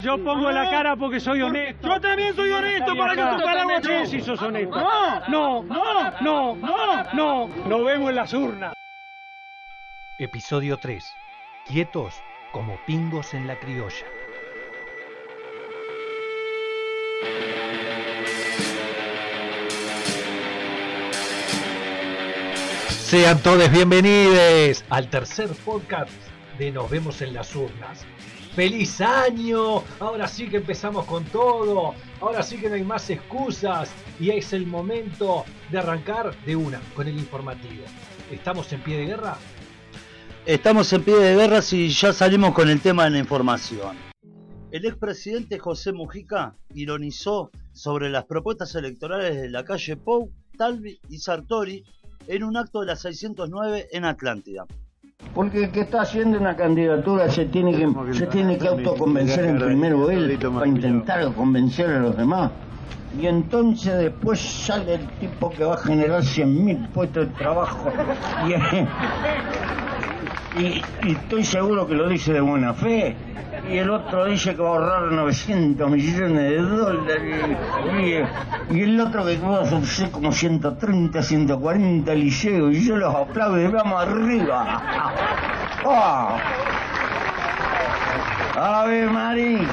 Yo pongo la cara porque soy honesto. Yo también soy honesto para que tu paraguas. No, si sos honesto. No. Nos vemos en las urnas. Episodio 3. Quietos como pingos en la criolla. Sean todos bienvenidos al tercer podcast de Nos Vemos en las Urnas. ¡Feliz año! Ahora sí que empezamos con todo. Ahora sí que no hay más excusas. Y es el momento de arrancar de una con el informativo. ¿Estamos en pie de guerra? Estamos en pie de guerra si ya salimos con el tema de la información. El expresidente José Mujica ironizó sobre las propuestas electorales de la calle Pou, Talvi y Sartori en un acto de la 609 en Atlántida. Porque el que está haciendo una candidatura se tiene que autoconvencer en primero él para intentar convencer a los demás. Y entonces después sale el tipo que va a generar 100.000 puestos de trabajo. Y estoy seguro que lo dice de buena fe. Y el otro dice que va a ahorrar 900 millones de dólares. Y el otro que va a hacer como 130, 140 liceos. Y yo los aplaudo y vamos arriba. ¡Oh! ¡Ave María!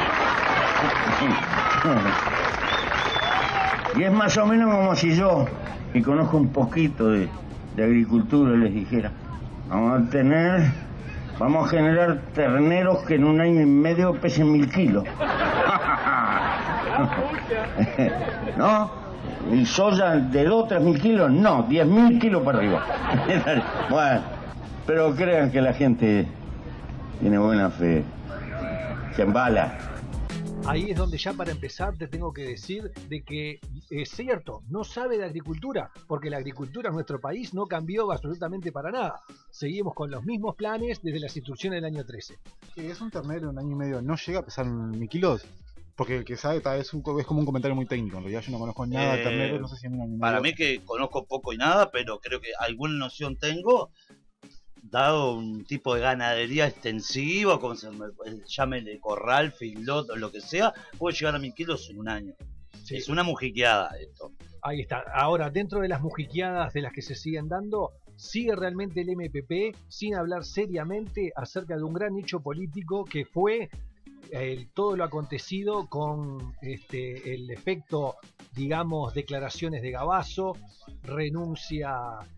Y es más o menos como si yo, que conozco un poquito de agricultura, les dijera: vamos a generar terneros que en un año y medio pesen 1.000 kilos. ¿No? Y soya de 2 o 3.000 kilos, no, 10.000 kilos para arriba. Bueno, pero crean que la gente tiene buena fe. Se embala. Ahí es donde ya para empezar te tengo que decir de que es cierto, no sabe de agricultura, porque la agricultura en nuestro país no cambió absolutamente para nada. Seguimos con los mismos planes desde las instrucciones del año 13. Sí, es un ternero en un año y medio, no llega a pesar 1.000 kilos. Porque el que sabe es como un comentario muy técnico. En realidad yo no conozco nada de terneros, no sé si en un año y medio. Para mí que conozco poco y nada, pero creo que alguna noción tengo. Dado un tipo de ganadería extensiva, como se llámele corral, feedlot o lo que sea, puede llegar a 1.000 kilos en un año. Sí. Es una mujiqueada esto. Ahí está. Ahora, dentro de las mujiqueadas de las que se siguen dando, sigue realmente el MPP sin hablar seriamente acerca de un gran hecho político que fue todo lo acontecido con el efecto, digamos, declaraciones de Gabazo, renuncia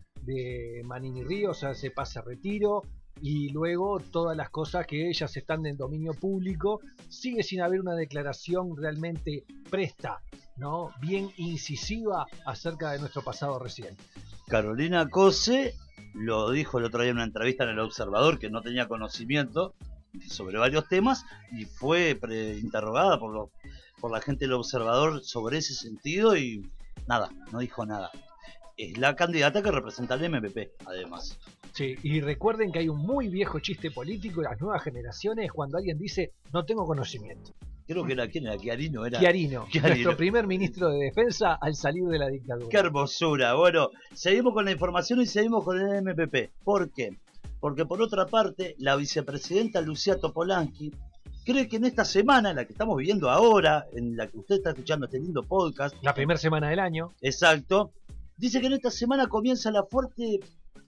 de Manini Ríos, o sea, se pasa a retiro, y luego todas las cosas que ellas están en dominio público. Sigue sin haber una declaración realmente presta, ¿no? Bien incisiva acerca de nuestro pasado reciente. Carolina Cose lo dijo el otro día en una entrevista en El Observador, que no tenía conocimiento sobre varios temas, y fue interrogada por la gente del Observador sobre ese sentido, y nada, no dijo nada. Es la candidata que representa al MPP, además. Sí, y recuerden que hay un muy viejo chiste político de las nuevas generaciones cuando alguien dice no tengo conocimiento. Creo que era Chiarino, Chiarino, nuestro primer ministro de Defensa al salir de la dictadura. ¡Qué hermosura! Bueno, seguimos con la información y seguimos con el MPP. ¿Por qué? Porque por otra parte, la vicepresidenta Lucía Topolansky cree que en esta semana, la que estamos viviendo ahora, en la que usted está escuchando este lindo podcast, la primera semana del año. Exacto. Dice que en esta semana comienza la fuerte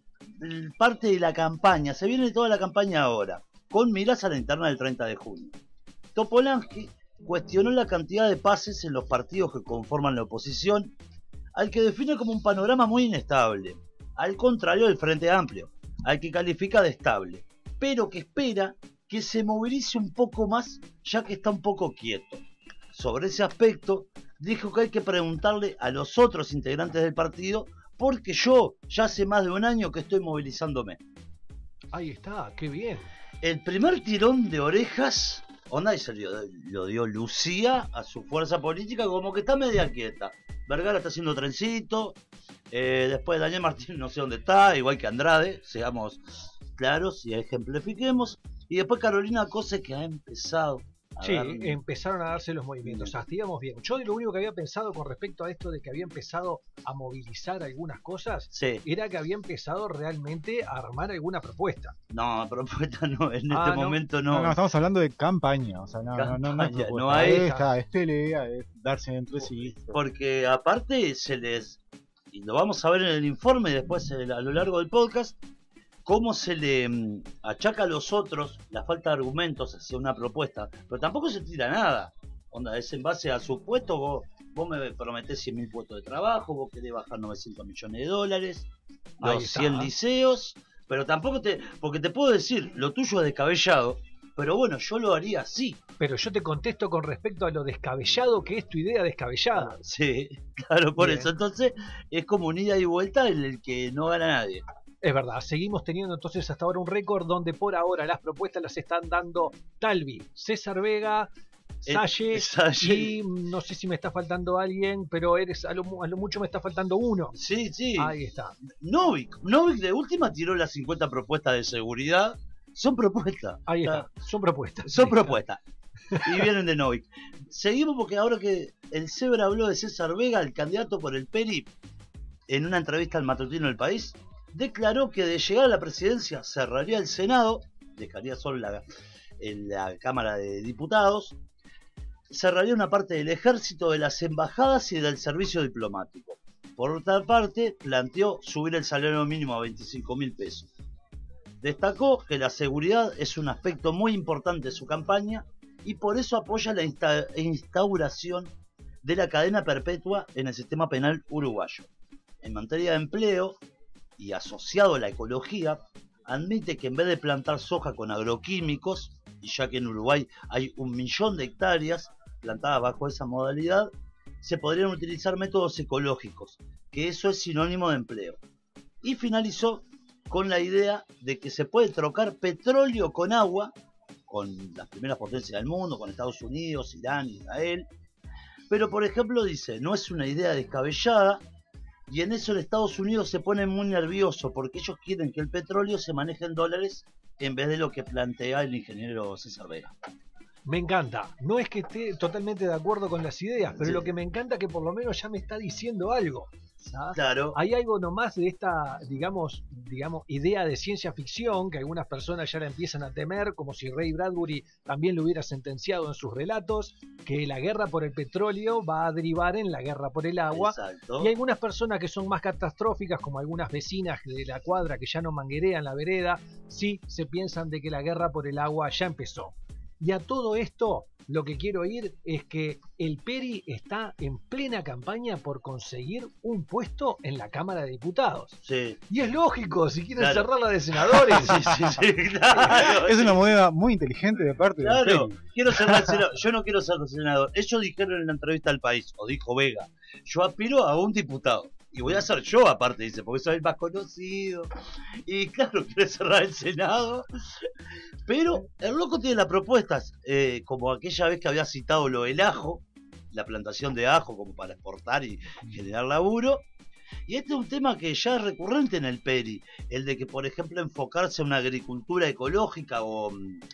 parte de la campaña. Se viene toda la campaña ahora, con miras a la interna del 30 de junio. Topolansky cuestionó la cantidad de pases en los partidos que conforman la oposición, al que define como un panorama muy inestable, al contrario del Frente Amplio, al que califica de estable, pero que espera que se movilice un poco más, ya que está un poco quieto. Sobre ese aspecto, dijo que hay que preguntarle a los otros integrantes del partido, porque yo ya hace más de un año que estoy movilizándome. Ahí está, qué bien. El primer tirón de orejas, onda, y se lo dio Lucía a su fuerza política, como que está media quieta. Vergara está haciendo trencito, después Daniel Martín no sé dónde está, igual que Andrade, seamos claros y ejemplifiquemos. Y después Carolina Cose, que ha empezado Sí, empezaron a darse los movimientos. Hasta íbamos bien. Yo lo único que había pensado con respecto a esto de que había empezado a movilizar algunas cosas, Sí. era que había empezado realmente a armar alguna propuesta. No, propuesta no, en Ah, este no. momento No, no. estamos hablando de campaña, o sea, no es Campaña, propuesta. no hay- Esta, es pelea, es darse entre sí. Porque aparte y lo vamos a ver en el informe y después a lo largo del podcast, cómo se le achaca a los otros la falta de argumentos hacia una propuesta, pero tampoco se tira nada. Onda, es en base a su puesto, vos me prometés 100.000 puestos de trabajo, vos querés bajar 900 millones de dólares, Ahí los está. 100 liceos, pero tampoco porque te puedo decir, lo tuyo es descabellado, pero bueno, yo lo haría así. Pero yo te contesto con respecto a lo descabellado que es tu idea descabellada. Sí, claro, por Bien. eso. Entonces, es como un ida y vuelta en el que no gana nadie. Es verdad, seguimos teniendo entonces hasta ahora un récord donde por ahora las propuestas las están dando Talvi, César Vega, Salle Salle. y no sé si me está faltando alguien, pero a lo mucho me está faltando uno. Sí, sí. Ahí está. Novik de última tiró las 50 propuestas de seguridad. Son propuestas. Ahí está. Son propuestas. Son Ahí está. propuestas. Y vienen de Novik. Seguimos porque ahora que el Cebra habló de César Vega, el candidato por el PERI, en una entrevista al matutino del País, declaró que de llegar a la presidencia cerraría el Senado, dejaría solo la Cámara de Diputados, cerraría una parte del ejército, de las embajadas y del servicio diplomático. Por otra parte, planteó subir el salario mínimo a 25.000 pesos. Destacó que la seguridad es un aspecto muy importante de su campaña y por eso apoya la instauración de la cadena perpetua en el sistema penal uruguayo. En materia de empleo y asociado a la ecología, admite que en vez de plantar soja con agroquímicos, y ya que en Uruguay hay 1 millón de hectáreas plantadas bajo esa modalidad, se podrían utilizar métodos ecológicos, que eso es sinónimo de empleo. Y finalizó con la idea de que se puede trocar petróleo con agua, con las primeras potencias del mundo, con Estados Unidos, Irán, Israel. Pero por ejemplo dice, no es una idea descabellada, y en eso el Estados Unidos se pone muy nervioso, porque ellos quieren que el petróleo se maneje en dólares en vez de lo que plantea el ingeniero César Vega. Me encanta. No es que esté totalmente de acuerdo con las ideas, pero Sí. lo que me encanta es que por lo menos ya me está diciendo algo. ¿sabes? Claro, Hay algo nomás de esta, digamos, idea de ciencia ficción que algunas personas ya la empiezan a temer, como si Ray Bradbury también lo hubiera sentenciado en sus relatos, que la guerra por el petróleo va a derivar en la guerra por el agua. exacto. Y hay algunas personas que son más catastróficas, como algunas vecinas de la cuadra que ya no manguerean la vereda, sí se piensan de que la guerra por el agua ya empezó. Y a todo esto, lo que quiero oír es que el Peri está en plena campaña por conseguir un puesto en la Cámara de Diputados. Sí. Y es lógico, si quieren Claro. cerrarla de senadores. Sí, claro. Es una moneda muy inteligente de parte del Claro, PERI. quiero ser senador. Yo no quiero ser senador. Ellos dijeron en la entrevista al País, o dijo Vega, yo aspiro a un diputado. Y voy a ser yo aparte, dice, porque soy el más conocido. Y claro, quiere cerrar el Senado. Pero el loco tiene las propuestas, como aquella vez que había citado lo del ajo, la plantación de ajo como para exportar y generar laburo. Y este es un tema que ya es recurrente en el PERI, el de que, por ejemplo, enfocarse en una agricultura ecológica o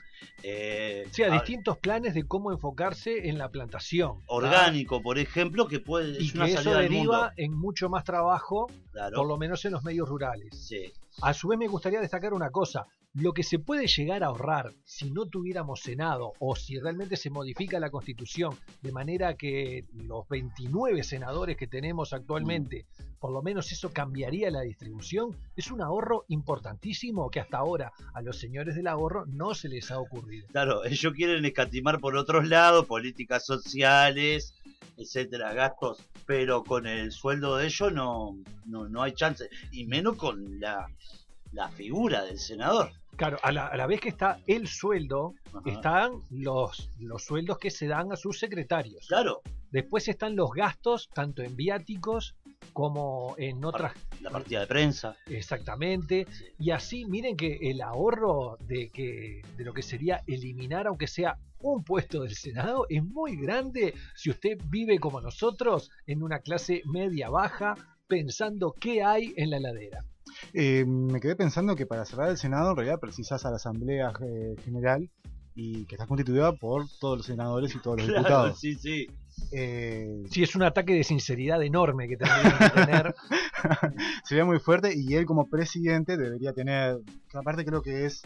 Sí, a distintos planes de cómo enfocarse en la plantación. orgánico, por ejemplo, que puede Y es una que eso salida al mundo. deriva en mucho más trabajo, Claro. por lo menos en los medios rurales. Sí. A su vez me gustaría destacar una cosa, lo que se puede llegar a ahorrar si no tuviéramos Senado o si realmente se modifica la Constitución de manera que los 29 senadores que tenemos actualmente, por lo menos eso cambiaría la distribución, es un ahorro importantísimo que hasta ahora a los señores del ahorro no se les ha ocurrido. Claro, ellos quieren escatimar por otros lados, políticas sociales, etcétera, gastos, pero con el sueldo de ellos no hay chance, y menos con la figura del senador. Claro, a la vez que está el sueldo, Ajá. están los sueldos que se dan a sus secretarios. Claro, Después están los gastos, tanto en viáticos como en otras. la partida de prensa. Exactamente. Sí. Y así, miren que el ahorro de lo que sería eliminar, aunque sea un puesto del Senado, es muy grande si usted vive como nosotros, en una clase media-baja, pensando qué hay en la heladera. Me quedé pensando que para cerrar el Senado en realidad precisas a la Asamblea General y que está constituida por todos los senadores y todos los Claro, diputados. sí, sí. Sí, es un ataque de sinceridad enorme que tendrían que tener. Sería muy fuerte y él como presidente debería tener, aparte creo que es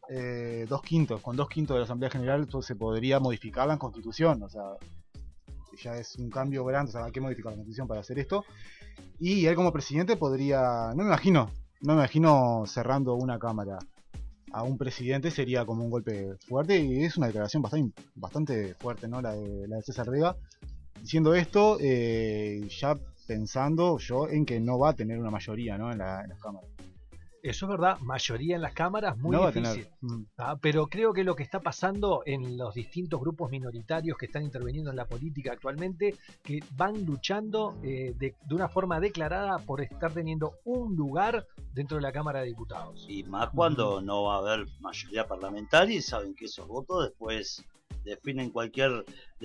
2/5, con 2/5 de la Asamblea General pues, se podría modificar la Constitución, o sea, ya es un cambio grande, o sea, hay que modificar la Constitución para hacer esto, y él como presidente podría, no me imagino cerrando una cámara a un presidente, sería como un golpe fuerte, y es una declaración bastante fuerte, ¿no? La de César Vega, diciendo esto, ya pensando yo en que no va a tener una mayoría, ¿no? en las cámaras. Eso es verdad, mayoría en las cámaras, muy No va a difícil. tener. Pero creo que lo que está pasando en los distintos grupos minoritarios que están interviniendo en la política actualmente, que van luchando de una forma declarada por estar teniendo un lugar dentro de la Cámara de Diputados. Y más cuando no va a haber mayoría parlamentaria y saben que esos votos después definen cualquier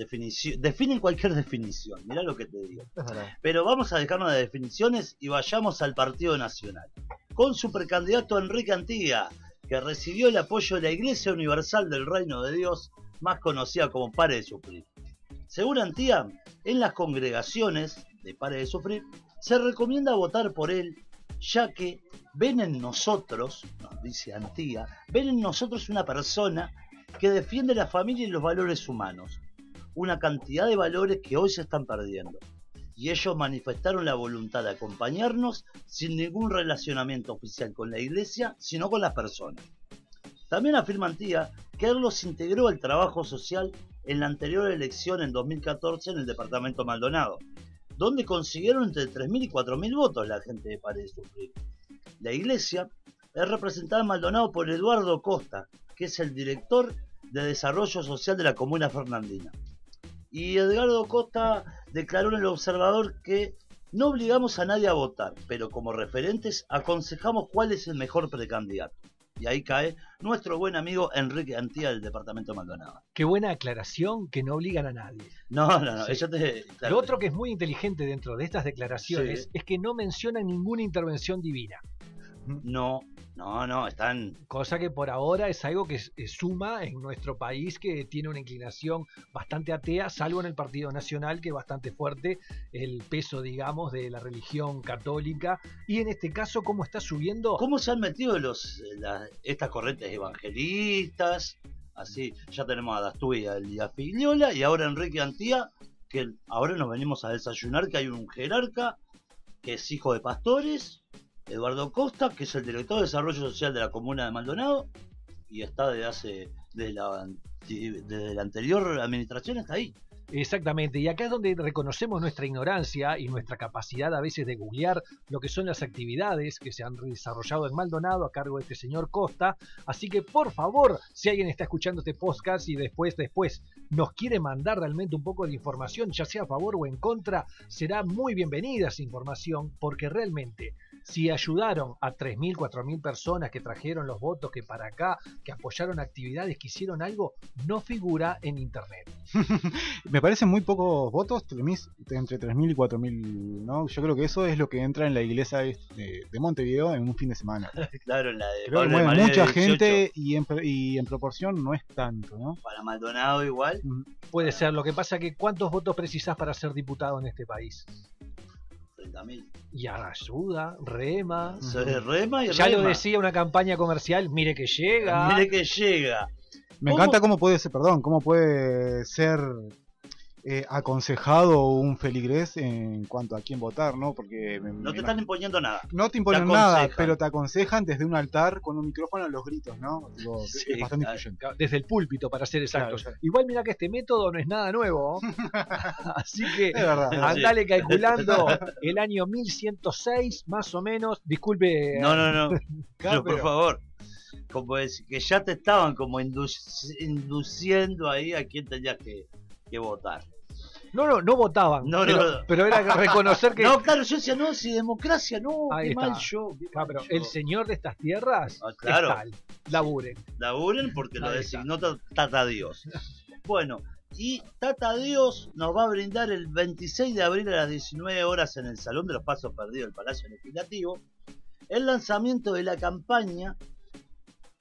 definición. Mirá lo que te digo. Es verdad. Pero vamos a dejarnos de definiciones y vayamos al Partido Nacional. Con su precandidato Enrique Antía, que recibió el apoyo de la Iglesia Universal del Reino de Dios, más conocida como Pare de Sufrir. Según Antía, en las congregaciones de Pare de Sufrir, se recomienda votar por él, ya que ven en nosotros, nos dice Antía, ven en nosotros una persona que defiende la familia y los valores humanos, una cantidad de valores que hoy se están perdiendo. Y ellos manifestaron la voluntad de acompañarnos sin ningún relacionamiento oficial con la iglesia, sino con las personas. También afirma Antía que él los integró al trabajo social en la anterior elección en 2014 en el departamento Maldonado, donde consiguieron entre 3.000 y 4.000 votos la gente de Pare de Sufrir. La iglesia es representada en Maldonado por Eduardo Costa, que es el director de Desarrollo Social de la Comuna Fernandina. Y Edgardo Costa declaró en El Observador que no obligamos a nadie a votar, pero como referentes aconsejamos cuál es el mejor precandidato. Y ahí cae nuestro buen amigo Enrique Antía del departamento de Maldonado. Qué buena aclaración, que no obligan a nadie. No, Sí. claro. Lo otro que es muy inteligente dentro de estas declaraciones Sí. es que no mencionan ninguna intervención divina. No, están... Cosa que por ahora es algo que suma en nuestro país, que tiene una inclinación bastante atea, salvo en el Partido Nacional, que es bastante fuerte el peso, digamos, de la religión católica. Y en este caso, ¿cómo está subiendo? ¿Cómo se han metido estas corrientes evangelistas? Así, ya tenemos a Dastuy y a Figliola, y ahora Enrique Antía, que ahora nos venimos a desayunar que hay un jerarca que es hijo de pastores, Eduardo Costa, que es el director de Desarrollo Social de la Comuna de Maldonado, y está desde la anterior administración, está ahí. Exactamente, y acá es donde reconocemos nuestra ignorancia y nuestra capacidad a veces de googlear lo que son las actividades que se han desarrollado en Maldonado a cargo de este señor Costa. Así que por favor, si alguien está escuchando este podcast y después nos quiere mandar realmente un poco de información, ya sea a favor o en contra, será muy bienvenida esa información, porque realmente si ayudaron a 3.000, 4.000 personas que trajeron los votos que para acá, que apoyaron actividades, que hicieron algo, no figura en internet. Me parecen muy pocos votos, entre 3.000 y 4.000, ¿no? Yo creo que eso es lo que entra en la iglesia de Montevideo en un fin de semana. Claro, en la de Creo que Pablo de mueve María mucha 18, gente y en proporción no es tanto, ¿no? para Maldonado igual. Puede ser, lo que pasa que ¿cuántos votos precisás para ser diputado en este país? 30.000. Y ayuda, rema. Se rema y Ya rema. lo decía una campaña comercial, mire que llega. Mire que llega. Me ¿Cómo? encanta cómo puede ser aconsejado un feligrés en cuanto a quién votar, ¿no? Porque No te están imponiendo nada. no te imponen te nada, aconsejan. pero te aconsejan desde un altar con un micrófono a los gritos, ¿no? Digo, Sí, es bastante claro. influyente. Desde el púlpito, para ser exactos. Claro. Igual mira que este método no es nada nuevo. Así que Es verdad. andale calculando el año 1106, más o menos. Disculpe. No. Claro, Pero por pero- favor. Como es que ya te estaban como induciendo ahí a quién tenías que votar. No votaban. No, pero, no. pero era reconocer que. No, claro, yo decía, no, si democracia, no, Ahí qué está. mal yo. qué Ah, mal pero yo. el señor de estas tierras Claro. es tal. Laburen. Laburen porque lo Ahí está. designó Tata Dios. Bueno, y Tata Dios nos va a brindar el 26 de abril a las 19 horas en el Salón de los Pasos Perdidos del Palacio Legislativo el lanzamiento de la campaña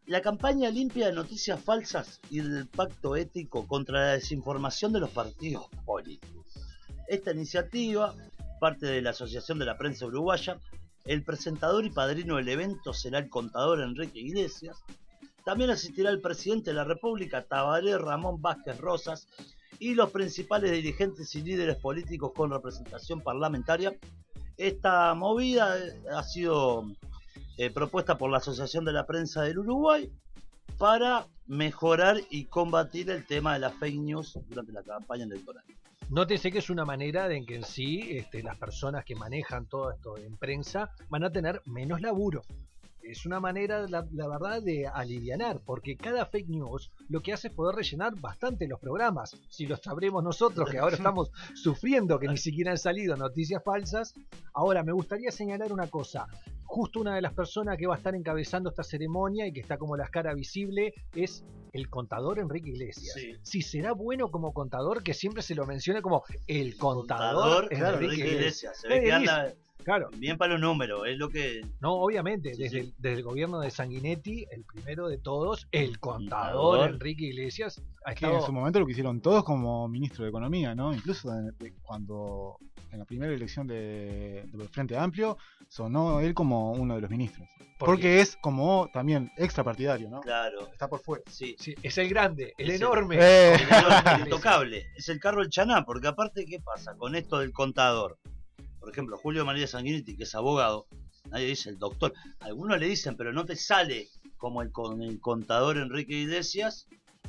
La campaña limpia de noticias falsas y del pacto ético contra la desinformación de los partidos políticos. Esta iniciativa, parte de la Asociación de la Prensa Uruguaya, el presentador y padrino del evento será el contador Enrique Iglesias. También asistirá el presidente de la República, Tabaré Ramón Vázquez Rosas, y los principales dirigentes y líderes políticos con representación parlamentaria. Esta movida ha sido propuesta por la Asociación de la Prensa del Uruguay para mejorar y combatir el tema de las fake news durante la campaña electoral. Nótese que es una manera de en que en sí las personas que manejan todo esto en prensa van a tener menos laburo. Es una manera, la verdad, de alivianar, porque cada fake news lo que hace es poder rellenar bastante los programas. Si lo sabremos nosotros, que ahora estamos sufriendo que ni siquiera han salido noticias falsas. Ahora, me gustaría señalar una cosa. Justo una de las personas que va a estar encabezando esta ceremonia y que está como la cara visible es el contador Enrique Iglesias. Sí. Si será bueno como contador, que siempre se lo menciona como el contador Enrique Iglesias. Se ve que anda claro. bien para los números, es lo que... No, obviamente, Sí, desde el gobierno de Sanguinetti, el primero de todos, el contador Enrique Iglesias ha Que estado... en su momento lo que hicieron todos como ministro de Economía, ¿no? Incluso cuando en la primera elección del Frente Amplio sonó él como uno de los ministros. Porque es como también extrapartidario, ¿no? Claro, Está por fuera. sí. Sí, es el grande, el Es el- enorme. El intocable, es el carro del Chaná, porque aparte, ¿qué pasa con esto del contador? Por ejemplo, Julio María Sanguinetti, que es abogado, nadie dice el doctor, algunos le dicen, pero no te sale como el contador Enrique Iglesias,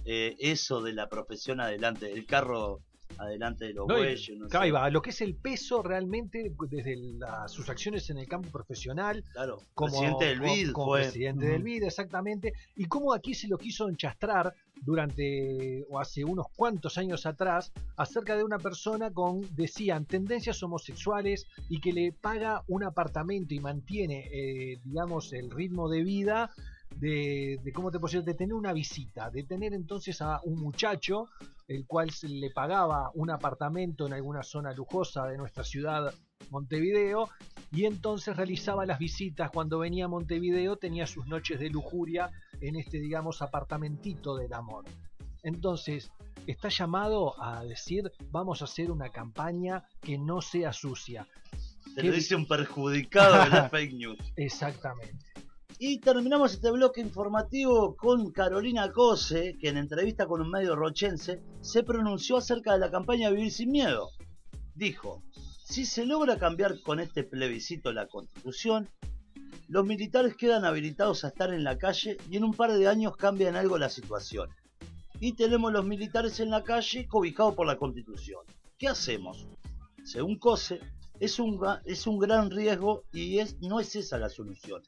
eso de la profesión adelante, el carro adelante de los No, y- bueyes. No Ahí sé. va, lo que es el peso realmente desde sus acciones en el campo profesional, Claro, como presidente del BID como fue. presidente del BID, exactamente, y cómo aquí se lo quiso enchastrar o hace unos cuantos años atrás, acerca de una persona decían, tendencias homosexuales y que le paga un apartamento y mantiene, digamos, el ritmo de vida de ¿cómo te puedo decir? De tener una visita, de tener entonces a un muchacho el cual le pagaba un apartamento en alguna zona lujosa de nuestra ciudad, Montevideo, y entonces realizaba las visitas. Cuando venía a Montevideo tenía sus noches de lujuria en este, digamos, apartamentito del amor. Entonces está llamado a decir, vamos a hacer una campaña que no sea sucia. Te lo dice un perjudicado de la fake news. Exactamente. Y terminamos este bloque informativo con Carolina Cose, que en entrevista con un medio rochense se pronunció acerca de la campaña Vivir Sin Miedo. Dijo, si se logra cambiar con este plebiscito la Constitución, los militares quedan habilitados a estar en la calle y en un par de años cambian algo la situación. Y tenemos los militares en la calle cobijados por la Constitución. ¿Qué hacemos? Según Cose, es un gran riesgo y no es esa la solución.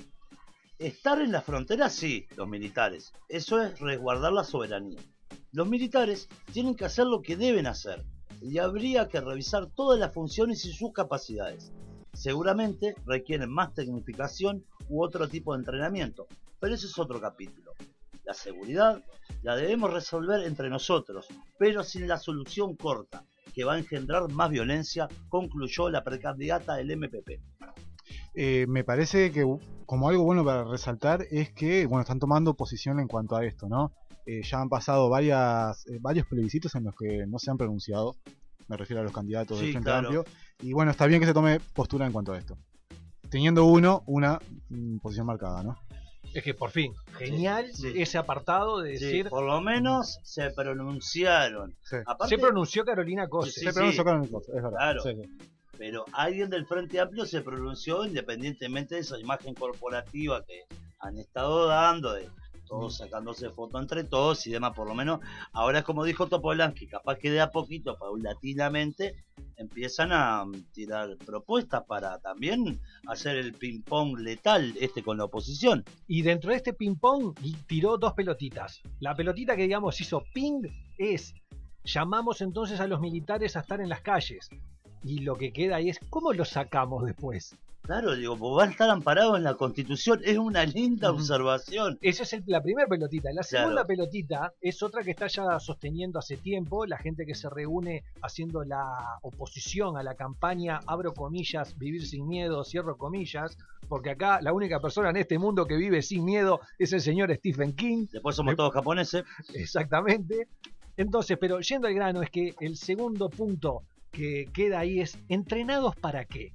Estar en la frontera, sí, los militares. Eso es resguardar la soberanía. Los militares tienen que hacer lo que deben hacer y habría que revisar todas las funciones y sus capacidades. Seguramente requieren más tecnificación u otro tipo de entrenamiento, pero eso es otro capítulo. La seguridad la debemos resolver entre nosotros, pero sin la solución corta, que va a engendrar más violencia, concluyó la precandidata del MPP. Me parece que como algo bueno para resaltar es que bueno, están tomando posición en cuanto a esto, ¿no? Ya han pasado varios plebiscitos en los que no se han pronunciado, me refiero a los candidatos Sí, del Frente claro. Amplio, y bueno, está bien que se tome postura en cuanto a esto, teniendo una posición marcada, ¿no? Es que por fin, genial Sí. ese apartado de Sí, decir, por lo menos se pronunciaron. Sí. Aparte, se pronunció Carolina Cose. Sí, Se pronunció con el coso, es verdad. Claro. Sí, sí. pero alguien del Frente Amplio se pronunció independientemente de esa imagen corporativa que han estado dando, de todos sacándose fotos entre todos y demás. Por lo menos ahora es como dijo Topolansky, capaz que de a poquito, paulatinamente, empiezan a tirar propuestas para también hacer el ping-pong letal con la oposición. Y dentro de este ping-pong tiró dos pelotitas. La pelotita que, digamos, hizo ping es, llamamos entonces a los militares a estar en las calles. Y lo que queda ahí es, ¿cómo los sacamos después? Claro, digo, pues van a estar amparados en la Constitución. Es una linda observación. Esa es la primera pelotita. La segunda Claro. pelotita es otra que está ya sosteniendo hace tiempo, la gente que se reúne haciendo la oposición a la campaña, abro comillas, vivir sin miedo, cierro comillas, porque acá la única persona en este mundo que vive sin miedo es el señor Stephen King. Después somos todos japoneses. Exactamente. Entonces, pero yendo al grano, es que el segundo punto que queda ahí es, ¿entrenados para qué?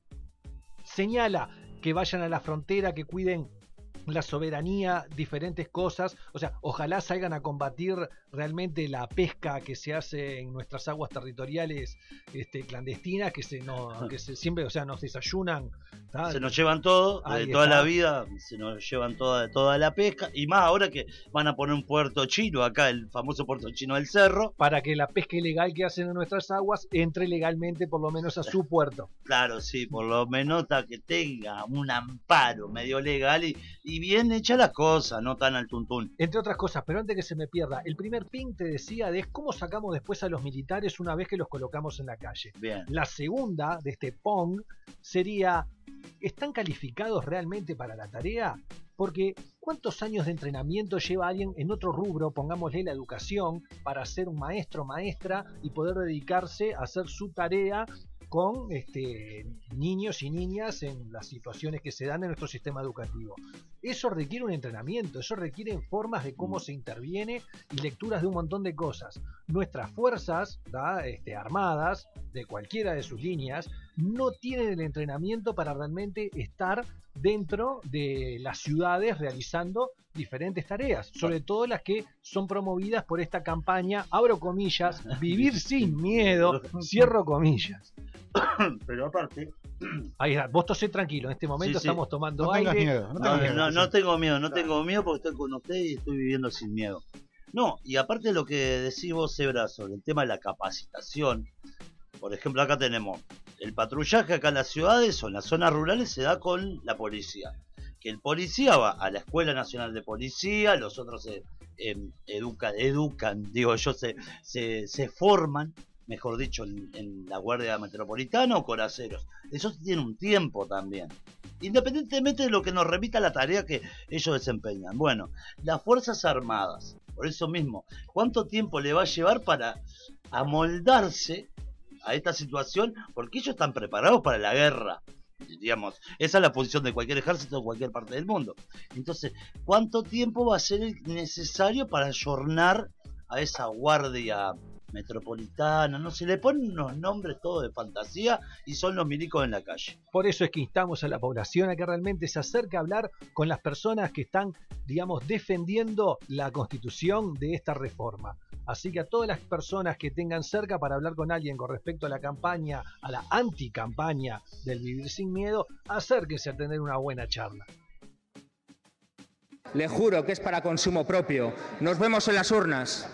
Señala que vayan a la frontera, que cuiden la soberanía, diferentes cosas, o sea, ojalá salgan a combatir realmente la pesca que se hace en nuestras aguas territoriales clandestinas, que siempre, o sea, nos desayunan, ¿tá? Se nos llevan todo, Ahí de toda está. la vida, se nos llevan toda la pesca, y más ahora que van a poner un puerto chino, acá el famoso puerto chino del Cerro. Para que la pesca ilegal que hacen en nuestras aguas entre legalmente por lo menos a su puerto. Claro, sí, por lo menos que tenga un amparo medio legal y bien hecha la cosa, no tan al tuntún. Entre otras cosas, pero antes que se me pierda, el primer ping te decía de cómo sacamos después a los militares una vez que los colocamos en la calle. Bien. La segunda de este pong sería, ¿están calificados realmente para la tarea? Porque ¿cuántos años de entrenamiento lleva alguien en otro rubro, pongámosle la educación, para ser un maestro, maestra y poder dedicarse a hacer su tarea con niños y niñas en las situaciones que se dan en nuestro sistema educativo? Eso requiere un entrenamiento, eso requiere formas de cómo se interviene y lecturas de un montón de cosas. Nuestras fuerzas armadas, de cualquiera de sus líneas, no tienen el entrenamiento para realmente estar dentro de las ciudades realizando diferentes tareas, sobre todo las que son promovidas por esta campaña, abro comillas, vivir sin miedo, cierro comillas. Pero aparte... Ahí está, vos tosé tranquilo, en este momento Sí, sí. estamos tomando No tengas aire. miedo, no tengas miedo. No tengo miedo, no tengo miedo porque estoy con usted y estoy viviendo sin miedo. No, y aparte de lo que decís vos, Sebra, sobre el tema de la capacitación, por ejemplo, acá tenemos el patrullaje acá en las ciudades o en las zonas rurales se da con la policía. Que el policía va a la Escuela Nacional de Policía, los otros se se forman, mejor dicho, en la Guardia Metropolitana o Coraceros. Eso tiene un tiempo también, independientemente de lo que nos remita la tarea que ellos desempeñan. Bueno, las Fuerzas Armadas, por eso mismo, ¿cuánto tiempo le va a llevar para amoldarse a esta situación? Porque ellos están preparados para la guerra. Digamos, esa es la posición de cualquier ejército en cualquier parte del mundo. Entonces, ¿cuánto tiempo va a ser necesario para ayornar a esa guardia metropolitana? No se le ponen unos nombres todos de fantasía y son los milicos en la calle. Por eso es que instamos a la población a que realmente se acerque a hablar con las personas que están, digamos, defendiendo la constitución de esta reforma. Así que a todas las personas que tengan cerca para hablar con alguien con respecto a la campaña, a la anticampaña del vivir sin miedo, acérquense a tener una buena charla. Le juro que es para consumo propio. Nos vemos en las urnas.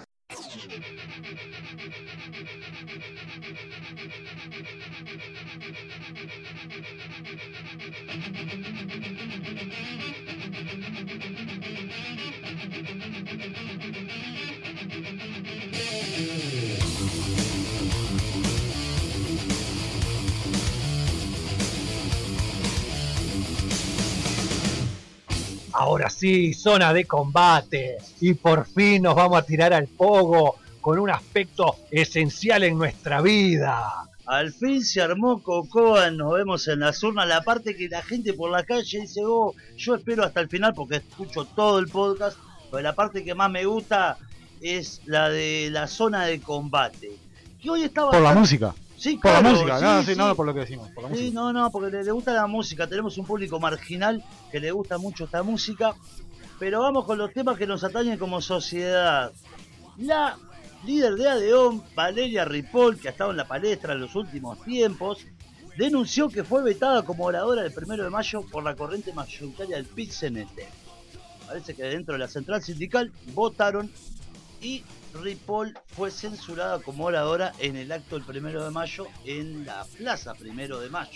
Ahora sí, zona de combate. Y por fin nos vamos a tirar al pogo con un aspecto esencial en nuestra vida. Al fin se armó Cocoa, nos vemos en las urnas. La parte que la gente por la calle dice, oh, yo espero hasta el final porque escucho todo el podcast, pero la parte que más me gusta es la de la zona de combate. Que hoy estaba Por la música. Sí, Por claro, la música, sí, no, sí. sí, no por lo que decimos, por la Sí, música. no, porque le gusta la música. Tenemos un público marginal que le gusta mucho esta música. Pero vamos con los temas que nos atañen como sociedad. La líder de ADEOM, Valeria Ripoll, que ha estado en la palestra en los últimos tiempos, denunció que fue vetada como oradora del 1 de mayo por la corriente mayoritaria del PIT-CNT. Parece que dentro de la central sindical votaron y Ripoll fue censurada como oradora en el acto del 1 de mayo en la plaza 1 de mayo.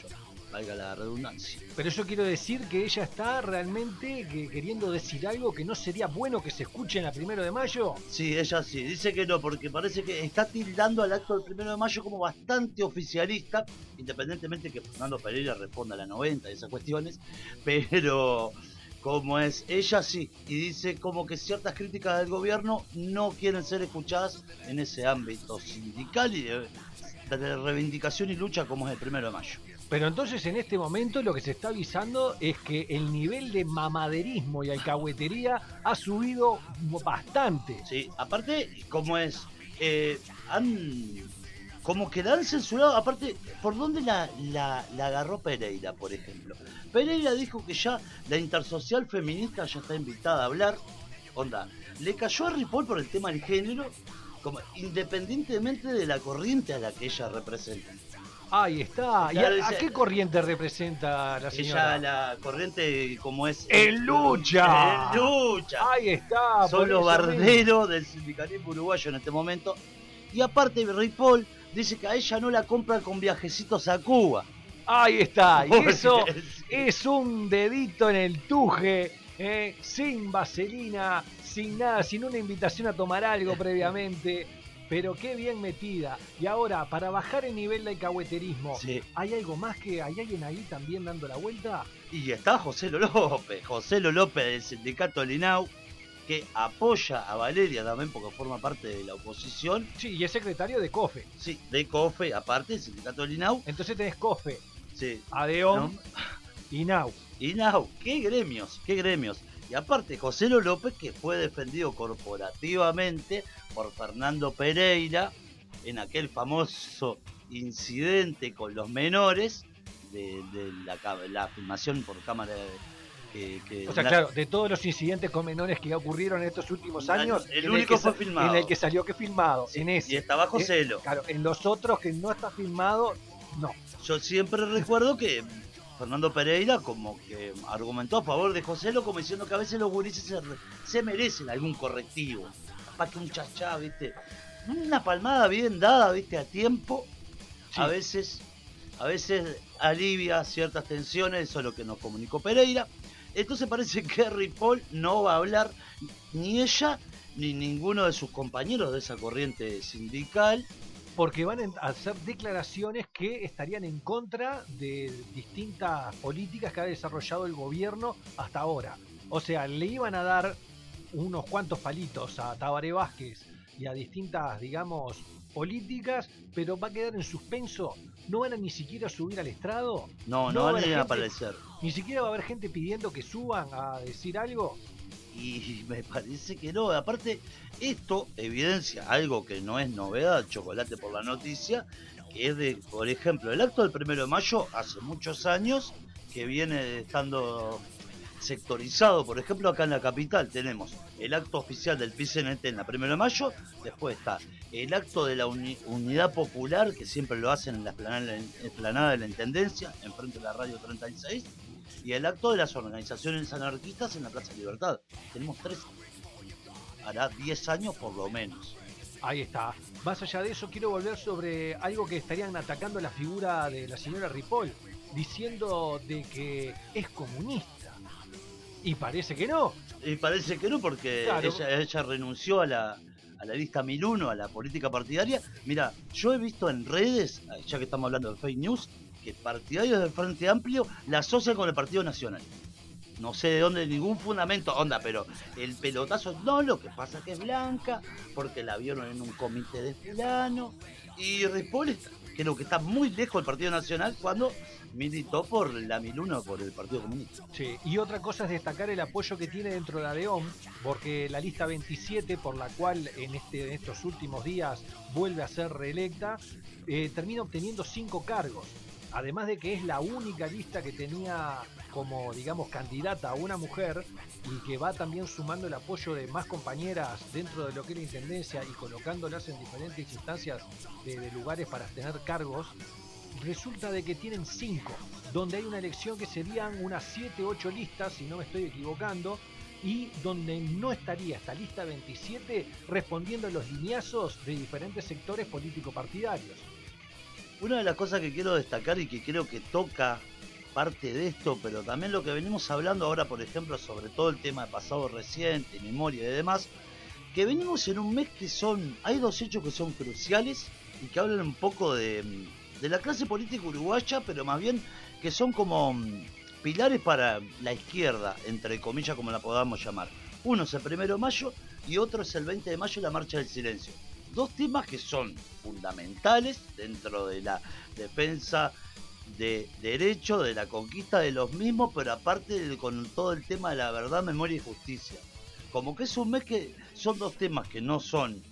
valga la redundancia. Pero yo quiero decir que ella está realmente queriendo decir algo que no sería bueno que se escuche en la 1 de mayo. Sí, ella sí, dice que no, porque parece que está tildando al acto del 1 de mayo como bastante oficialista, independientemente que Fernando Pereira responda a la 90 y esas cuestiones, pero como es, ella sí, y dice como que ciertas críticas del gobierno no quieren ser escuchadas en ese ámbito sindical y de reivindicación y lucha como es el 1 de mayo. Pero entonces en este momento lo que se está avisando es que el nivel de mamaderismo y alcahuetería ha subido bastante. Sí, aparte, como es, como que la han censurado, aparte, ¿por dónde la agarró Pereira, por ejemplo? Pereira dijo que ya la intersocial feminista ya está invitada a hablar, onda, le cayó a Ripoll por el tema del género, como independientemente de la corriente a la que ella representa. Ahí está. ¿Y a qué corriente representa la señora? Ella, la corriente, como es... ¡En lucha! ¡En lucha! Ahí está. Son los barderos del sindicalismo uruguayo en este momento. Y aparte, Ripoll dice que a ella no la compran con viajecitos a Cuba. Ahí está. Y eso es un dedito en el tuje, sin vaselina, sin nada, sin una invitación a tomar algo previamente. Pero qué bien metida. Y ahora, para bajar el nivel de alcahueterismo, sí. ¿Hay algo más que hay alguien ahí también dando la vuelta? Y está José López del sindicato Linau, que apoya a Valeria también porque forma parte de la oposición. Sí, y es secretario de COFE. Sí, de COFE, aparte, el sindicato Linau. Entonces tenés COFE, sí. ADEOM, ¿no? y NAU. Y NAU, qué gremios. Y aparte, José López, que fue defendido corporativamente por Fernando Pereira en aquel famoso incidente con los menores de la filmación por cámara o sea, claro, de todos los incidentes con menores que ocurrieron en estos últimos años, el único fue filmado. En el que salió que filmado, sí, en ese. Y estaba José López. Claro, en los otros que no está filmado, no. Yo siempre recuerdo que Fernando Pereira como que argumentó a favor de José López, como diciendo que a veces los gurises se merecen algún correctivo. Para que un chachá, ¿viste? Una palmada bien dada, ¿viste? A tiempo, sí. a veces alivia ciertas tensiones, eso es lo que nos comunicó Pereira. Entonces parece que Ripoll no va a hablar, ni ella, ni ninguno de sus compañeros de esa corriente sindical. Porque van a hacer declaraciones que estarían en contra de distintas políticas que ha desarrollado el gobierno hasta ahora. O sea, le iban a dar unos cuantos palitos a Tabaré Vázquez y a distintas, digamos, políticas, pero va a quedar en suspenso. No van a ni siquiera subir al estrado. No van a aparecer. Ni siquiera va a haber gente pidiendo que suban a decir algo. Y me parece que no. Aparte, esto evidencia algo que no es novedad, chocolate por la noticia, que es de, por ejemplo, el acto del 1 de mayo hace muchos años que viene estando sectorizado. Por ejemplo, acá en la capital tenemos el acto oficial del PCNT en la 1 de mayo, después está el acto de la Unidad Popular, que siempre lo hacen en la explanada de la Intendencia, enfrente de la Radio 36, y el acto de las organizaciones anarquistas en la Plaza Libertad. Tenemos 3, hará 10 años por lo menos. Ahí está. Más allá de eso, quiero volver sobre algo que estarían atacando la figura de la señora Ripoll, diciendo de que es comunista. Y parece que no. Porque claro. ella renunció a la lista 1001, a la política partidaria. Mira, yo he visto en redes, ya que estamos hablando de fake news, que partidarios del Frente Amplio la asocian con el Partido Nacional. No sé de dónde, ningún fundamento, pero el pelotazo, no, lo que pasa es que es blanca, porque la vieron en un comité de fulano, y Ripoll creo que está muy lejos del Partido Nacional cuando militó por la 1001, por el Partido Comunista. Sí, y otra cosa es destacar el apoyo que tiene dentro de la ADEOM, porque la lista 27, por la cual en estos últimos días vuelve a ser reelecta, termina obteniendo 5 cargos. Además de que es la única lista que tenía como, digamos, candidata a una mujer y que va también sumando el apoyo de más compañeras dentro de lo que es la intendencia y colocándolas en diferentes instancias de lugares para tener cargos, resulta de que tienen 5, donde hay una elección que serían unas 7, 8 listas, si no me estoy equivocando, y donde no estaría esta lista 27 respondiendo a los lineazos de diferentes sectores político-partidarios. Una de las cosas que quiero destacar y que creo que toca parte de esto, pero también lo que venimos hablando ahora, por ejemplo, sobre todo el tema de pasado reciente, memoria y demás, que venimos en un mes que hay dos hechos que son cruciales y que hablan un poco de la clase política uruguaya, pero más bien que son como pilares para la izquierda, entre comillas, como la podamos llamar. Uno es el 1 de mayo y otro es el 20 de mayo, la Marcha del Silencio. Dos temas que son fundamentales dentro de la defensa de derechos, de la conquista de los mismos, pero aparte con todo el tema de la verdad, memoria y justicia. Como que es un mes que son dos temas que no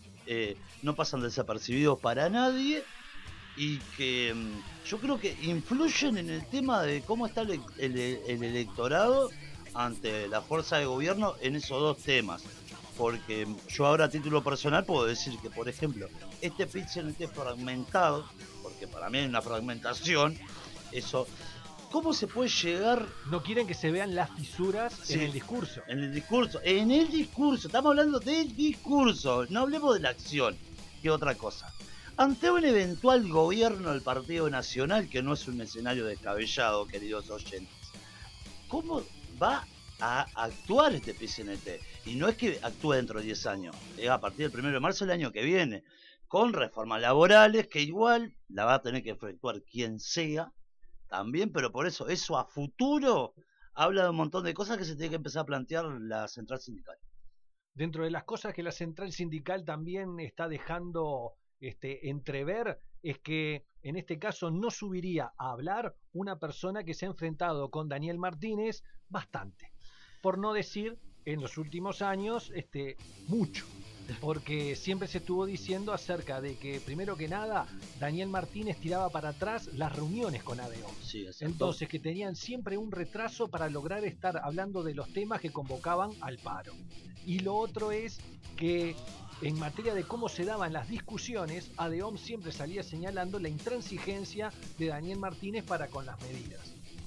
pasan desapercibidos para nadie y que yo creo que influyen en el tema de cómo está el electorado ante la fuerza de gobierno en esos dos temas. Porque yo ahora a título personal puedo decir que, por ejemplo, este PIT-CNT fragmentado, porque para mí hay una fragmentación, eso, ¿cómo se puede llegar? No quieren que se vean las fisuras en el discurso. En el discurso, estamos hablando del discurso, no hablemos de la acción, que otra cosa. Ante un eventual gobierno del Partido Nacional, que no es un escenario descabellado, queridos oyentes, ¿cómo va a actuar este PCNT? Y no es que actúe dentro de 10 años, es a partir del 1 de marzo del año que viene, con reformas laborales que igual la va a tener que efectuar quien sea también, pero por eso a futuro habla de un montón de cosas que se tiene que empezar a plantear la central sindical. Dentro de las cosas que la central sindical también está dejando entrever es que en este caso no subiría a hablar una persona que se ha enfrentado con Daniel Martínez bastante, por no decir en los últimos años mucho, porque siempre se estuvo diciendo acerca de que primero que nada Daniel Martínez tiraba para atrás las reuniones con ADEOM, sí, entonces que tenían siempre un retraso para lograr estar hablando de los temas que convocaban al paro. Y lo otro es que en materia de cómo se daban las discusiones, ADEOM siempre salía señalando la intransigencia de Daniel Martínez para con las medidas.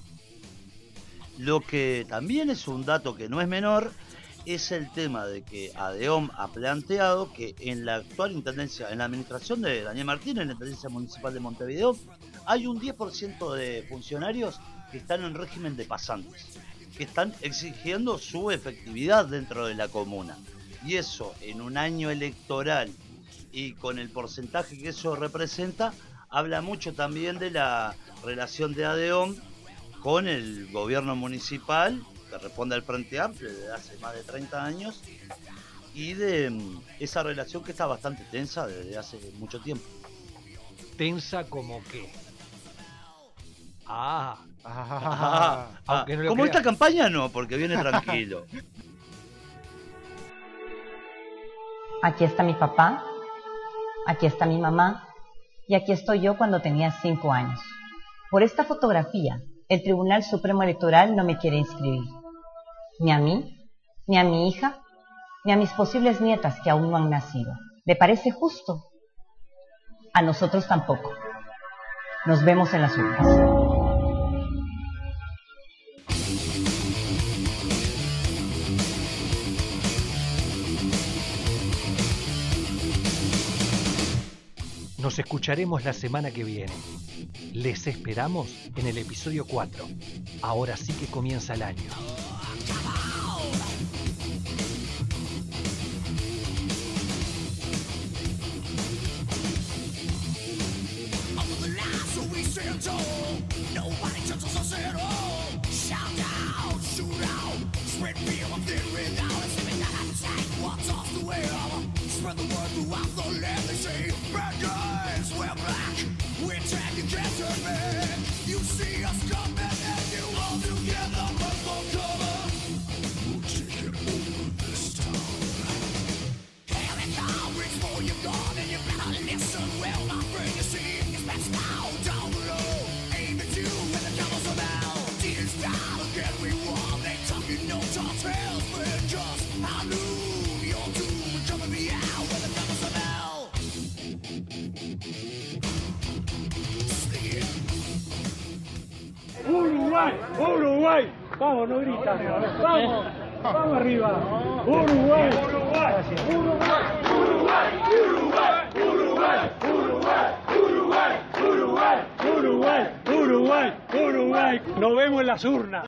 Lo que también es un dato que no es menor es el tema de que ADEOM ha planteado que en la actual intendencia, en la administración de Daniel Martínez, en la intendencia municipal de Montevideo, hay un 10% de funcionarios que están en régimen de pasantes, que están exigiendo su efectividad dentro de la comuna. Y eso en un año electoral y con el porcentaje que eso representa, habla mucho también de la relación de ADEOM con el gobierno municipal, que responde al Frente Amplio desde hace más de 30 años, y de esa relación que está bastante tensa desde hace mucho tiempo. ¿Tensa como qué? Aunque no lo como creas. Esta campaña no, porque viene tranquilo. Aquí está mi papá, aquí está mi mamá, y aquí estoy yo cuando tenía 5 años. Por esta fotografía, el Tribunal Supremo Electoral no me quiere inscribir. Ni a mí, ni a mi hija, ni a mis posibles nietas que aún no han nacido. ¿Le parece justo? A nosotros tampoco. Nos vemos en las urnas. Nos escucharemos la semana que viene. Les esperamos en el episodio 4. Ahora sí que comienza el año. Spread the word throughout the land. They say bad guys wear black. We're taking cancer, man. You see us coming and you all together run for cover. We'll take it over this town. Here it comes, reach for your gun and you better listen well. My brain is seeing is best now. Down below, aim at you and the cameras are now. Tears down again, we won. They talking no tall tales, but just I knew. Uruguay, Uruguay, vamos, no gritan, vamos, vamos arriba, Uruguay, Uruguay, Uruguay, Uruguay, Uruguay, Uruguay, Uruguay, Uruguay, Uruguay. Uruguay, Uruguay. Nos vemos en las urnas.